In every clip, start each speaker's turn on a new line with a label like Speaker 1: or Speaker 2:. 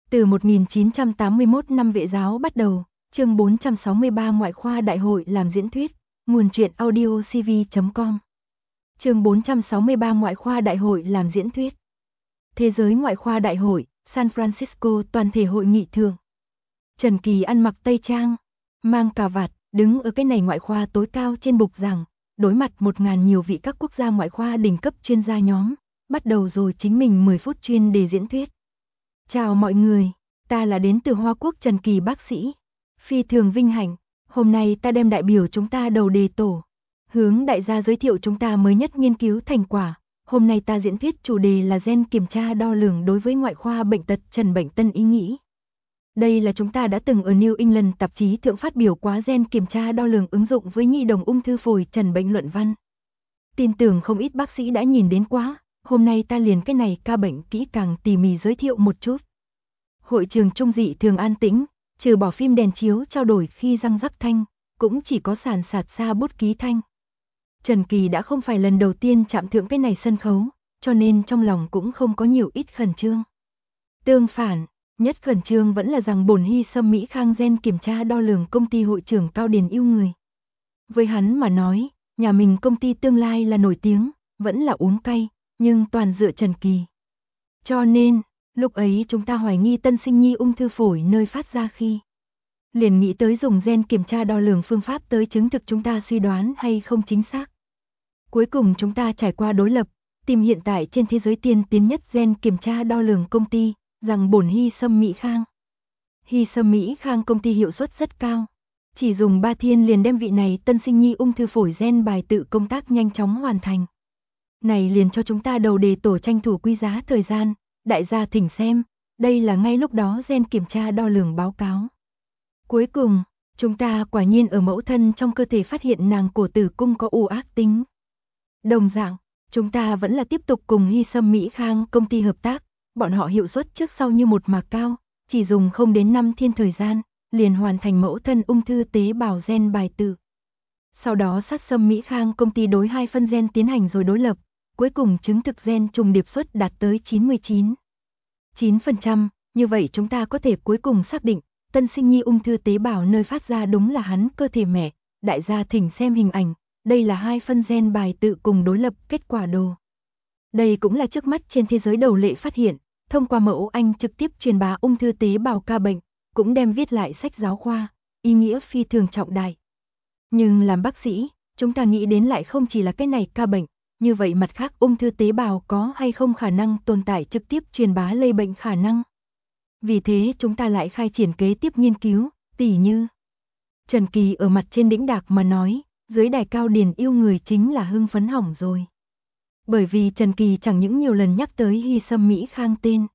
Speaker 1: Từ 1981 năm Vệ giáo bắt đầu, chương 463 Ngoại khoa đại hội làm diễn thuyết, nguồn truyện audiocv.com. Chương 463 Ngoại khoa đại hội làm diễn thuyết. Thế giới ngoại khoa đại hội, San Francisco toàn thể hội nghị thường. Trần Kỳ ăn mặc tây trang, mang cà vạt, đứng ở cái này ngoại khoa tối cao trên bục giảng, đối mặt 1.000 nhiều vị các quốc gia ngoại khoa đỉnh cấp chuyên gia nhóm, bắt đầu rồi chính mình 10 phút chuyên đề diễn thuyết. Chào mọi người, ta là đến từ Hoa Quốc Trần Kỳ bác sĩ. Phi thường vinh hạnh, hôm nay ta đem đại biểu chúng ta đầu đề tổ, hướng đại gia giới thiệu chúng ta mới nhất nghiên cứu thành quả. Hôm nay ta diễn thuyết chủ đề là gen kiểm tra đo lường đối với ngoại khoa bệnh tật trần bệnh tân ý nghĩ. Đây là chúng ta đã từng ở New England tạp chí thượng phát biểu quá gen kiểm tra đo lường ứng dụng với nhi đồng ung thư phổi trần bệnh luận văn. Tin tưởng không ít bác sĩ đã nhìn đến quá, hôm nay ta liền cái này ca bệnh kỹ càng tỉ mỉ giới thiệu một chút. Hội trường trung dị thường an tĩnh, trừ bỏ phim đèn chiếu trao đổi khi răng rắc thanh, cũng chỉ có sàn sạt xa bút ký thanh. Trần Kỳ đã không phải lần đầu tiên chạm thượng cái này sân khấu, cho nên trong lòng cũng không có nhiều ít khẩn trương. Tương phản, nhất khẩn trương vẫn là rằng bổn Hy Sâm Mỹ Khang gen kiểm tra đo lường công ty hội trưởng Cao Điền yêu người. Với hắn mà nói, nhà mình công ty tương lai là nổi tiếng, vẫn là uống cay, nhưng toàn dựa Trần Kỳ. Cho nên, lúc ấy chúng ta hoài nghi tân sinh nhi ung thư phổi nơi phát ra khi liền nghĩ tới dùng gen kiểm tra đo lường phương pháp tới chứng thực chúng ta suy đoán hay không chính xác. Cuối cùng chúng ta trải qua đối lập, tìm hiện tại trên thế giới tiên tiến nhất gen kiểm tra đo lường công ty, rằng bổn Hy Sâm Mỹ Khang. Hy Sâm Mỹ Khang công ty hiệu suất rất cao, chỉ dùng 3 thiên liền đem vị này tân sinh nhi ung thư phổi gen bài tự công tác nhanh chóng hoàn thành. Này liền cho chúng ta đầu đề tổ tranh thủ quý giá thời gian, đại gia thỉnh xem, đây là ngay lúc đó gen kiểm tra đo lường báo cáo. Cuối cùng, chúng ta quả nhiên ở mẫu thân trong cơ thể phát hiện nàng cổ tử cung có u ác tính. Đồng dạng, chúng ta vẫn là tiếp tục cùng Hy Sâm Mỹ Khang công ty hợp tác, bọn họ hiệu suất trước sau như một mạc cao, chỉ dùng không đến 5 thiên thời gian, liền hoàn thành mẫu thân ung thư tế bào gen bài tự. Sau đó sát Sâm Mỹ Khang công ty đối 2 phân gen tiến hành rồi đối lập, cuối cùng chứng thực gen trùng điệp suất đạt tới 99,9%, như vậy chúng ta có thể cuối cùng xác định, tân sinh nhi ung thư tế bào nơi phát ra đúng là hắn cơ thể mẹ, đại gia thỉnh xem hình ảnh, đây là 2 phân gen bài tự cùng đối lập kết quả đồ. Đây cũng là trước mắt trên thế giới đầu lệ phát hiện, thông qua mẫu Anh trực tiếp truyền bá ung thư tế bào ca bệnh, cũng đem viết lại sách giáo khoa, ý nghĩa phi thường trọng đại. Nhưng làm bác sĩ, chúng ta nghĩ đến lại không chỉ là cái này ca bệnh, như vậy mặt khác ung thư tế bào có hay không khả năng tồn tại trực tiếp truyền bá lây bệnh khả năng. Vì thế chúng ta lại khai triển kế tiếp nghiên cứu, tỉ như Trần Kỳ ở mặt trên đĩnh đạc mà nói, dưới đài Cao Điền yêu người chính là hưng phấn hỏng rồi. Bởi vì Trần Kỳ chẳng những nhiều lần nhắc tới Hy Sâm Mỹ Khang tên,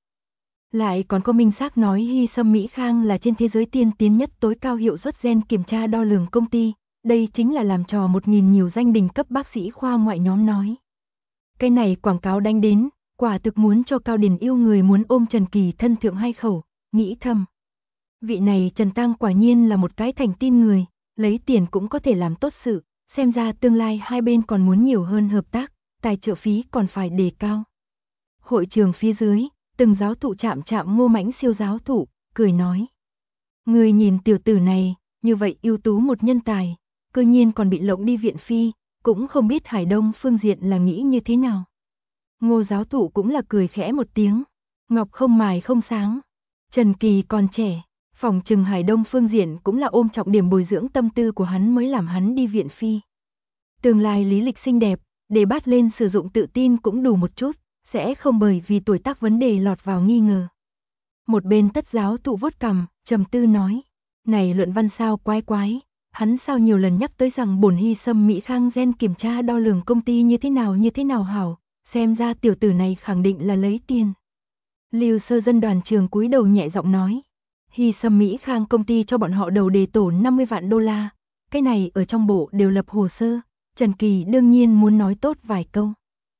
Speaker 1: lại còn có minh xác nói Hy Sâm Mỹ Khang là trên thế giới tiên tiến nhất tối cao hiệu suất gen kiểm tra đo lường công ty, đây chính là làm trò 1.000 nhiều danh đình cấp bác sĩ khoa ngoại nhóm nói. Cái này quảng cáo đánh đến, quả thực muốn cho Cao Điền yêu người muốn ôm Trần Kỳ thân thượng hai khẩu, nghĩ thầm. Vị này Trần Tăng quả nhiên là một cái thành tin người, lấy tiền cũng có thể làm tốt sự, xem ra tương lai hai bên còn muốn nhiều hơn hợp tác, tài trợ phí còn phải đề cao. Hội trường phía dưới, từng giáo thụ chạm Ngô Mãnh siêu giáo thụ, cười nói. Người nhìn tiểu tử này, như vậy ưu tú một nhân tài, cơ nhiên còn bị lộng đi viện phi, cũng không biết Hải Đông phương diện là nghĩ như thế nào. Ngô giáo thụ cũng là cười khẽ một tiếng, ngọc không mài không sáng. Trần Kỳ còn trẻ, phòng trừng Hải Đông phương diện cũng là ôm trọng điểm bồi dưỡng tâm tư của hắn mới làm hắn đi viện phi. Tương lai lý lịch xinh đẹp, để bát lên sử dụng tự tin cũng đủ một chút, sẽ không bởi vì tuổi tác vấn đề lọt vào nghi ngờ. Một bên tất giáo thụ vuốt cằm, trầm tư nói, này luận văn sao quái, hắn sao nhiều lần nhắc tới rằng bổn Hy Sâm Mỹ Khang gen kiểm tra đo lường công ty như thế nào hảo, xem ra tiểu tử này khẳng định là lấy tiền. Lưu Sơ Dân đoàn trường cúi đầu nhẹ giọng nói, Hy Sâm Mỹ Khang công ty cho bọn họ đầu đề tổ 50 vạn đô la, cái này ở trong bộ đều lập hồ sơ, Trần Kỳ đương nhiên muốn nói tốt vài câu.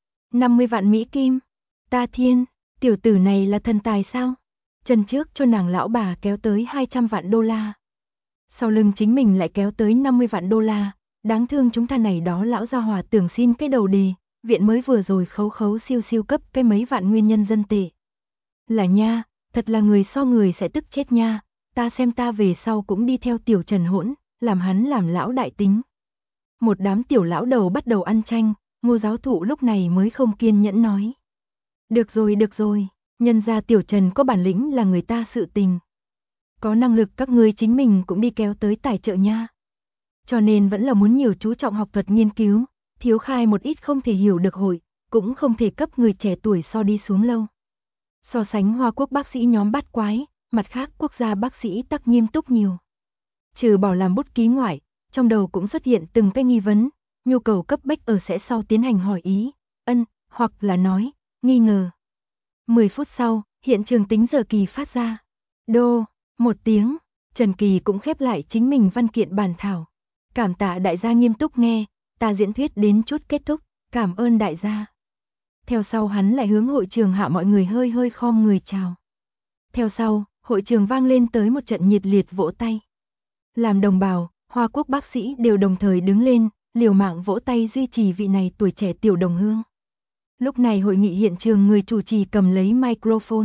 Speaker 1: 50 vạn Mỹ Kim, ta thiên, tiểu tử này là thần tài sao? Chân trước cho nàng lão bà kéo tới 200 vạn đô la. Sau lưng chính mình lại kéo tới 50 vạn đô la, đáng thương chúng ta này đó lão gia hòa tưởng xin cái đầu đề, viện mới vừa rồi khấu siêu cấp cái mấy vạn nguyên nhân dân tệ. Là nha, Thật là người so người sẽ tức chết nha, ta xem ta về sau cũng đi theo tiểu Trần hỗn, làm hắn làm lão đại tính. Một đám tiểu lão đầu bắt đầu ăn tranh, Ngô giáo thụ lúc này mới không kiên nhẫn nói. Được rồi, nhân ra tiểu Trần có bản lĩnh là người ta sự tình. Có năng lực các ngươi chính mình cũng đi kéo tới tài trợ nha. Cho nên vẫn là muốn nhiều chú trọng học thuật nghiên cứu, thiếu khai một ít không thể hiểu được hội, cũng không thể cấp người trẻ tuổi so đi xuống lâu. So sánh Hoa Quốc bác sĩ nhóm bát quái, mặt khác quốc gia bác sĩ tắc nghiêm túc nhiều. Trừ bỏ làm bút ký ngoại, trong đầu cũng xuất hiện từng cái nghi vấn, nhu cầu cấp bách ở sẽ sau tiến hành hỏi ý, hoặc là nói, nghi ngờ. 10 phút sau, hiện trường tính giờ kỳ phát ra. Đô, một tiếng, Trần Kỳ cũng khép lại chính mình văn kiện bản thảo. Cảm tạ đại gia nghiêm túc nghe, ta diễn thuyết đến chút kết thúc, cảm ơn đại gia. Theo sau hắn lại hướng hội trường hạ mọi người hơi hơi khom người chào. Theo sau, hội trường vang lên tới một trận nhiệt liệt vỗ tay. Làm đồng bào, Hoa Quốc bác sĩ đều đồng thời đứng lên, liều mạng vỗ tay duy trì vị này tuổi trẻ tiểu đồng hương. Lúc này hội nghị hiện trường người chủ trì cầm lấy microphone.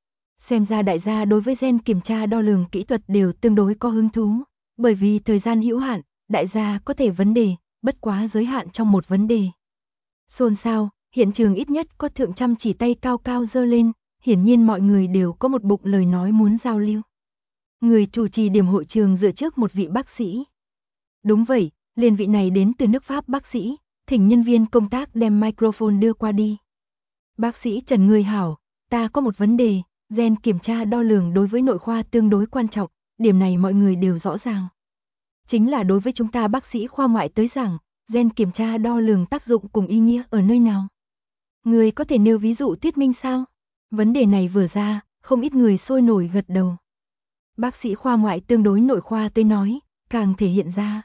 Speaker 1: Xem ra đại gia đối với gen kiểm tra đo lường kỹ thuật đều tương đối có hứng thú, bởi vì thời gian hữu hạn, đại gia có thể vấn đề, bất quá giới hạn trong một vấn đề. Xôn xao, hiện trường ít nhất có thượng trăm chỉ tay cao cao giơ lên, hiển nhiên mọi người đều có một bụng lời nói muốn giao lưu. Người chủ trì điểm hội trường dựa trước một vị bác sĩ. Đúng vậy, liền vị này đến từ nước Pháp bác sĩ, thỉnh nhân viên công tác đem microphone đưa qua đi. Bác sĩ Trần người hảo, ta có một vấn đề, gen kiểm tra đo lường đối với nội khoa tương đối quan trọng, điểm này mọi người đều rõ ràng. Chính là đối với chúng ta bác sĩ khoa ngoại tới rằng, gen kiểm tra đo lường tác dụng cùng ý nghĩa ở nơi nào? Người có thể nêu ví dụ thuyết minh sao? Vấn đề này vừa ra, không ít người sôi nổi gật đầu. Bác sĩ khoa ngoại tương đối nội khoa tới nói, càng thể hiện ra.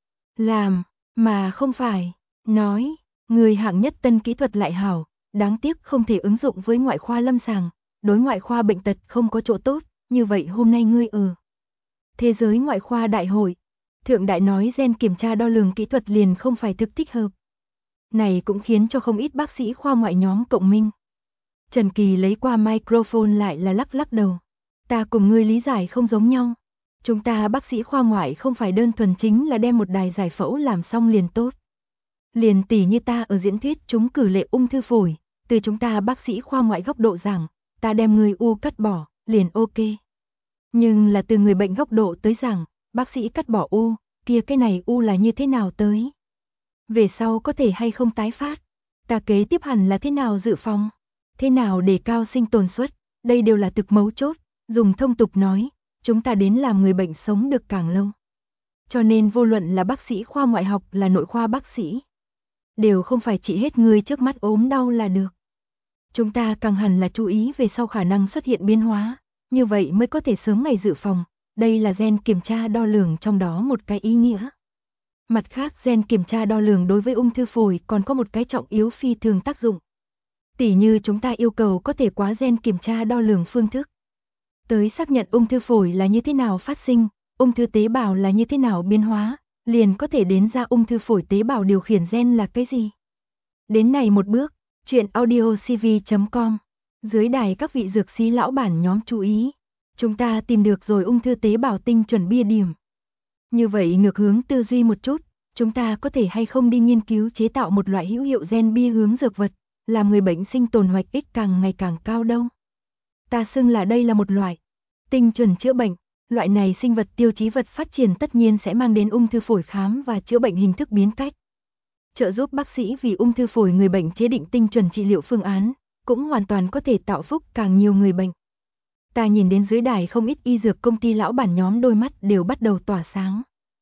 Speaker 1: Làm, mà không phải, nói, người hạng nhất tân kỹ thuật lại hảo, đáng tiếc không thể ứng dụng với ngoại khoa lâm sàng, đối ngoại khoa bệnh tật không có chỗ tốt, như vậy hôm nay ngươi ở Thế giới ngoại khoa đại hội, thượng đại nói gen kiểm tra đo lường kỹ thuật liền không phải thực thích hợp. Này cũng khiến cho không ít bác sĩ khoa ngoại nhóm cộng minh. Trần Kỳ lấy qua microphone lại là lắc lắc đầu. Ta cùng ngươi lý giải không giống nhau. Chúng ta bác sĩ khoa ngoại không phải đơn thuần chính là đem một đài giải phẫu làm xong liền tốt. Liền tỉ như ta ở diễn thuyết chúng cử lệ ung thư phổi, từ chúng ta bác sĩ khoa ngoại góc độ rằng, ta đem người u cắt bỏ, liền ok. Nhưng là từ người bệnh góc độ tới rằng, bác sĩ cắt bỏ u, kia cái này u là như thế nào tới? Về sau có thể hay không tái phát? Ta kế tiếp hẳn là thế nào dự phòng? Thế nào để cao sinh tồn suất? Đây đều là thực mấu chốt, dùng thông tục nói, chúng ta đến làm người bệnh sống được càng lâu. Cho nên vô luận là bác sĩ khoa ngoại học là nội khoa bác sĩ, đều không phải chỉ hết người trước mắt ốm đau là được. Chúng ta càng hẳn là chú ý về sau khả năng xuất hiện biến hóa, như vậy mới có thể sớm ngày dự phòng, đây là gen kiểm tra đo lường trong đó một cái ý nghĩa. Mặt khác gen kiểm tra đo lường đối với ung thư phổi còn có một cái trọng yếu phi thường tác dụng. Tỉ như chúng ta yêu cầu có thể quá gen kiểm tra đo lường phương thức. Tới xác nhận ung thư phổi là như thế nào phát sinh, ung thư tế bào là như thế nào biến hóa, liền có thể đến ra ung thư phổi tế bào điều khiển gen là cái gì. Đến này một bước, chuyện audiocv.com, dưới đài các vị dược sĩ lão bản nhóm chú ý, chúng ta tìm được rồi ung thư tế bào tinh chuẩn bia điểm. Như vậy ngược hướng tư duy một chút, chúng ta có thể hay không đi nghiên cứu chế tạo một loại hữu hiệu gen bia hướng dược vật, làm người bệnh sinh tồn hoạch ích càng ngày càng cao đâu. Ta xưng là đây là một loại tinh chuẩn chữa bệnh, loại này sinh vật tiêu chí vật phát triển tất nhiên sẽ mang đến ung thư phổi khám và chữa bệnh hình thức biến cách. Trợ giúp bác sĩ vì ung thư phổi người bệnh chế định tinh chuẩn trị liệu phương án, cũng hoàn toàn có thể tạo phúc càng nhiều người bệnh. Ta nhìn đến dưới đài không ít y dược công ty lão bản nhóm đôi mắt đều bắt đầu tỏa sáng.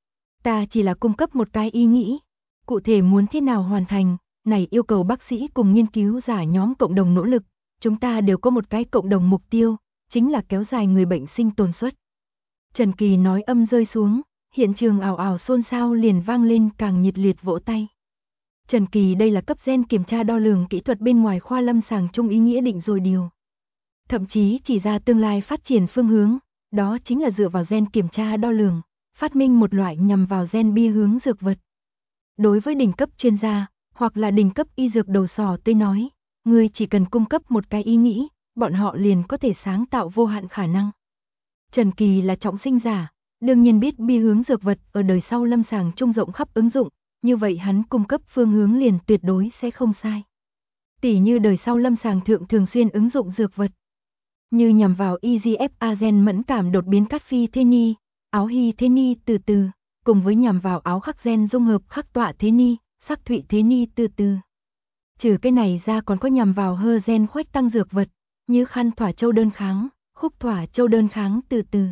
Speaker 1: Ta chỉ là cung cấp một cái ý nghĩ, cụ thể muốn thế nào hoàn thành, này yêu cầu bác sĩ cùng nghiên cứu giả nhóm cộng đồng nỗ lực, chúng ta đều có một cái cộng đồng mục tiêu, chính là kéo dài người bệnh sinh tồn suất. Trần Kỳ nói âm rơi xuống, hiện trường ào ào xôn xao liền vang lên càng nhiệt liệt vỗ tay. Trần Kỳ đây là cấp gen kiểm tra đo lường kỹ thuật bên ngoài khoa lâm sàng chung ý nghĩa định rồi điều. Thậm chí chỉ ra tương lai phát triển phương hướng, đó chính là dựa vào gen kiểm tra đo lường, phát minh một loại nhằm vào gen bia hướng dược vật. Đối với đỉnh cấp chuyên gia, hoặc là đỉnh cấp y dược đầu sỏ tới nói, người chỉ cần cung cấp một cái ý nghĩ, bọn họ liền có thể sáng tạo vô hạn khả năng. Trần Kỳ là trọng sinh giả, đương nhiên biết bi hướng dược vật ở đời sau lâm sàng trung rộng khắp ứng dụng, như vậy hắn cung cấp phương hướng liền tuyệt đối sẽ không sai. Tỉ như đời sau lâm sàng thượng thường xuyên ứng dụng dược vật, như nhằm vào EGFA gen mẫn cảm đột biến cát phi thế ni, áo hy thế ni từ từ, cùng với nhằm vào áo khắc gen dung hợp khắc tọa thế ni, sắc thụy thế ni từ từ. Trừ cái này ra còn có nhằm vào hơ gen khuếch tăng dược vật, như khăn thỏa châu đơn kháng, khúc thỏa châu đơn kháng từ từ.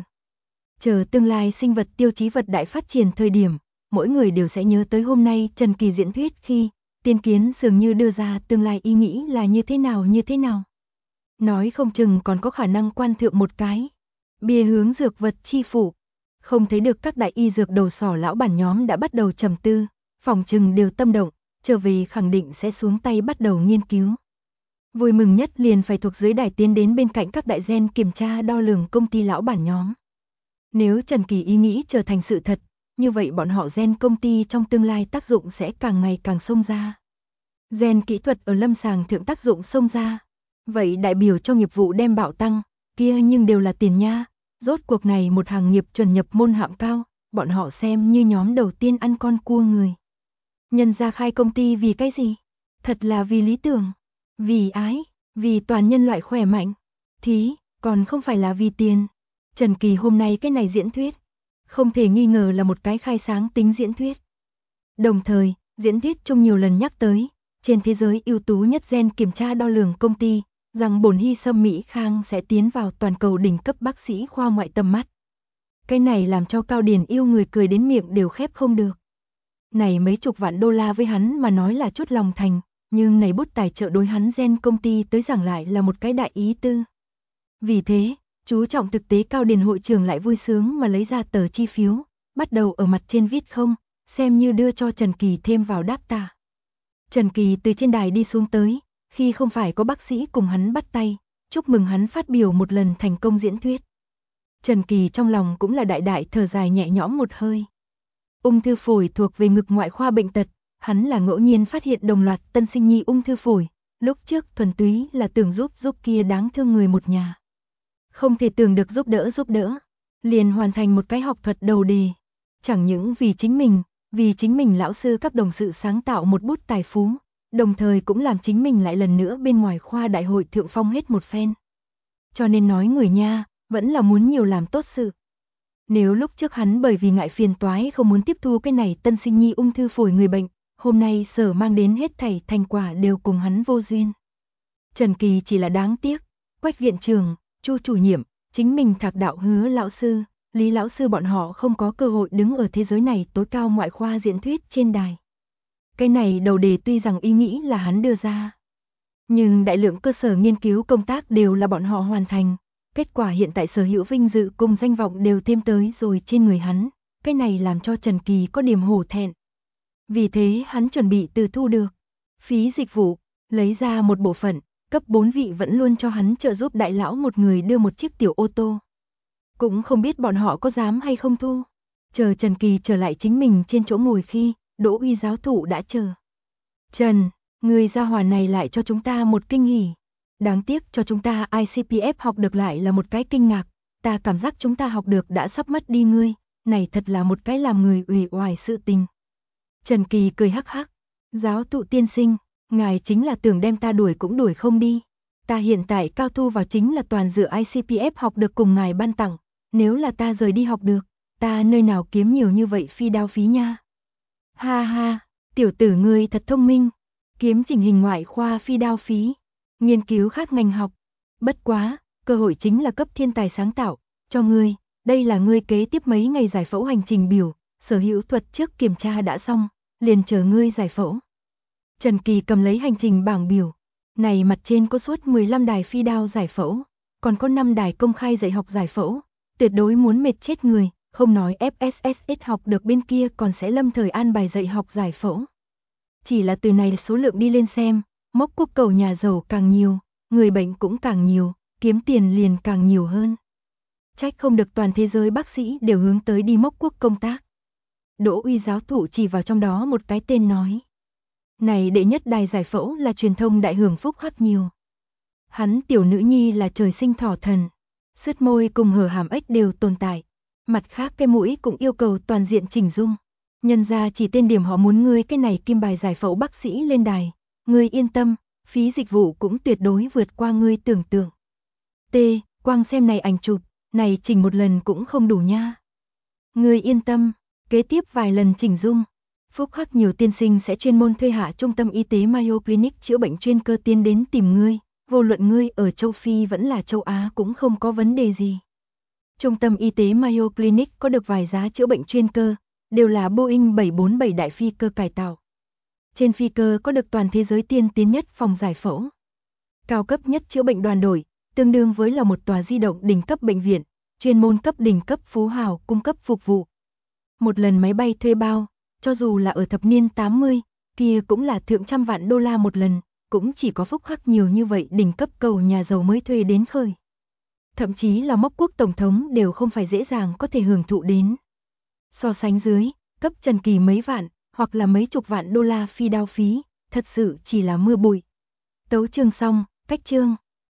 Speaker 1: Chờ tương lai sinh vật tiêu chí vật đại phát triển thời điểm, mỗi người đều sẽ nhớ tới hôm nay Trần Kỳ diễn thuyết khi tiên kiến dường như đưa ra tương lai ý nghĩ là như thế nào. Nói không chừng còn có khả năng quan thượng một cái bia hướng dược vật chi phủ. Không thấy được các đại y dược đầu sỏ lão bản nhóm đã bắt đầu trầm tư, phòng chừng đều tâm động, trở về khẳng định sẽ xuống tay bắt đầu nghiên cứu. Vui mừng nhất liền phải thuộc dưới đài tiến đến bên cạnh các đại gen kiểm tra đo lường công ty lão bản nhóm. Nếu Trần Kỳ ý nghĩ trở thành sự thật, như vậy bọn họ gen công ty trong tương lai tác dụng sẽ càng ngày càng xông ra. Gen kỹ thuật ở lâm sàng thượng tác dụng xông ra, vậy đại biểu cho nghiệp vụ đem bạo tăng, kia nhưng đều là tiền nha. Rốt cuộc này một hàng nghiệp chuẩn nhập môn hạng cao, bọn họ xem như nhóm đầu tiên ăn con cua người. Nhân ra khai công ty vì cái gì? Thật là vì lý tưởng, vì ái, vì toàn nhân loại khỏe mạnh. Thí, còn không phải là vì tiền. Trần Kỳ hôm nay cái này diễn thuyết, không thể nghi ngờ là một cái khai sáng tính diễn thuyết. Đồng thời, diễn thuyết chung nhiều lần nhắc tới, trên thế giới ưu tú nhất gen kiểm tra đo lường công ty, rằng bổn Hy Sâm Mỹ Khang sẽ tiến vào toàn cầu đỉnh cấp bác sĩ khoa ngoại tầm mắt. Cái này làm cho Cao Điền yêu người cười đến miệng đều khép không được. Này mấy chục vạn đô la với hắn mà nói là chút lòng thành, nhưng này bút tài trợ đối hắn gen công ty tới giảng lại là một cái đại ý tư. Vì thế, chú trọng thực tế Cao Điền hội trưởng lại vui sướng mà lấy ra tờ chi phiếu, bắt đầu ở mặt trên viết không, xem như đưa cho Trần Kỳ thêm vào đáp tạ. Trần Kỳ từ trên đài đi xuống tới, khi không phải có bác sĩ cùng hắn bắt tay, chúc mừng hắn phát biểu một lần thành công diễn thuyết. Trần Kỳ trong lòng cũng là đại đại thở dài nhẹ nhõm một hơi. Ung thư phổi thuộc về ngực ngoại khoa bệnh tật, hắn là ngẫu nhiên phát hiện đồng loạt tân sinh nhi ung thư phổi, lúc trước thuần túy là tưởng giúp kia đáng thương người một nhà. Không thể tưởng được giúp đỡ, liền hoàn thành một cái học thuật đầu đề. Chẳng những vì chính mình lão sư các đồng sự sáng tạo một bút tài phú, đồng thời cũng làm chính mình lại lần nữa bên ngoài khoa đại hội thượng phong hết một phen. Cho nên nói người nha, vẫn là muốn nhiều làm tốt sự. Nếu lúc trước hắn bởi vì ngại phiền toái không muốn tiếp thu cái này tân sinh nhi ung thư phổi người bệnh, hôm nay sở mang đến hết thảy thành quả đều cùng hắn vô duyên. Trần Kỳ chỉ là đáng tiếc, Quách viện trưởng, Chu chủ nhiệm, chính mình Thạc đạo Hứa lão sư, Lý lão sư bọn họ không có cơ hội đứng ở thế giới này tối cao ngoại khoa diễn thuyết trên đài. Cái này đầu đề tuy rằng ý nghĩ là hắn đưa ra, nhưng đại lượng cơ sở nghiên cứu công tác đều là bọn họ hoàn thành. Kết quả hiện tại sở hữu vinh dự cùng danh vọng đều thêm tới rồi trên người hắn, cái này làm cho Trần Kỳ có điểm hổ thẹn. Vì thế hắn chuẩn bị từ thu được phí dịch vụ, lấy ra một bộ phận, cấp 4 vị vẫn luôn cho hắn trợ giúp đại lão một người đưa một chiếc tiểu ô tô. Cũng không biết bọn họ có dám hay không thu. Chờ Trần Kỳ trở lại chính mình trên chỗ ngồi khi, Đỗ Uy giáo thụ đã chờ. Trần, người gia hỏa này lại cho chúng ta một kinh hỉ. Đáng tiếc cho chúng ta ICPF học được lại là một cái kinh ngạc, ta cảm giác chúng ta học được đã sắp mất đi ngươi, này thật là một cái làm người uể oải sự tình. Trần Kỳ cười hắc hắc, giáo thụ tiên sinh, ngài chính là tưởng đem ta đuổi cũng đuổi không đi. Ta hiện tại cao thu vào chính là toàn dựa ICPF học được cùng ngài ban tặng, nếu là ta rời đi học được, ta nơi nào kiếm nhiều như vậy phi đao phí nha. Ha ha, tiểu tử ngươi thật thông minh, kiếm trình hình ngoại khoa phi đao phí. Nghiên cứu khác ngành học. Bất quá, cơ hội chính là cấp thiên tài sáng tạo, cho ngươi, đây là ngươi kế tiếp mấy ngày giải phẫu hành trình biểu, sở hữu thuật trước kiểm tra đã xong, liền chờ ngươi giải phẫu. Trần Kỳ cầm lấy hành trình bảng biểu, này mặt trên có suốt 15 đài phi đao giải phẫu, còn có 5 đài công khai dạy học giải phẫu, tuyệt đối muốn mệt chết người, không nói FSSS học được bên kia còn sẽ lâm thời an bài dạy học giải phẫu. Chỉ là từ này số lượng đi lên xem, mốc quốc cầu nhà giàu càng nhiều, người bệnh cũng càng nhiều, kiếm tiền liền càng nhiều hơn. Trách không được toàn thế giới bác sĩ đều hướng tới đi mốc quốc công tác. Đỗ Uy giáo thụ chỉ vào trong đó một cái tên nói. Này đệ nhất đài giải phẫu là truyền thông đại hưởng phúc hắc nhiều. Hắn tiểu nữ nhi là trời sinh thỏ thần. Sứt môi cùng hở hàm ếch đều tồn tại. Mặt khác cái mũi cũng yêu cầu toàn diện chỉnh dung. Nhân ra chỉ tên điểm họ muốn ngươi cái này kim bài giải phẫu bác sĩ lên đài. Ngươi yên tâm, phí dịch vụ cũng tuyệt đối vượt qua ngươi tưởng tượng. T, quang xem này ảnh chụp, này chỉnh một lần cũng không đủ nha. Ngươi yên tâm, kế tiếp vài lần chỉnh dung. Phúc Hắc nhiều tiên sinh sẽ chuyên môn thuê hạ trung tâm y tế Mayo Clinic chữa bệnh chuyên cơ tiến đến tìm ngươi, vô luận ngươi ở châu Phi vẫn là châu Á cũng không có vấn đề gì. Trung tâm y tế Mayo Clinic có được vài giá chữa bệnh chuyên cơ, đều là Boeing 747 đại phi cơ cải tạo. Trên phi cơ có được toàn thế giới tiên tiến nhất phòng giải phẫu. Cao cấp nhất chữa bệnh đoàn đội, tương đương với là một tòa di động đỉnh cấp bệnh viện, chuyên môn cấp đỉnh cấp phú hào cung cấp phục vụ. Một lần máy bay thuê bao, cho dù là ở thập niên 80, kia cũng là thượng trăm vạn đô la một lần, cũng chỉ có Phúc Hắc nhiều như vậy đỉnh cấp cầu nhà giàu mới thuê đến khơi. Thậm chí là mốc quốc tổng thống đều không phải dễ dàng có thể hưởng thụ đến. So sánh dưới, cấp Trần Kỳ mấy vạn, hoặc là mấy chục vạn đô la phi đao phí, thật sự chỉ là mưa bụi. Tấu chương xong, cách chương.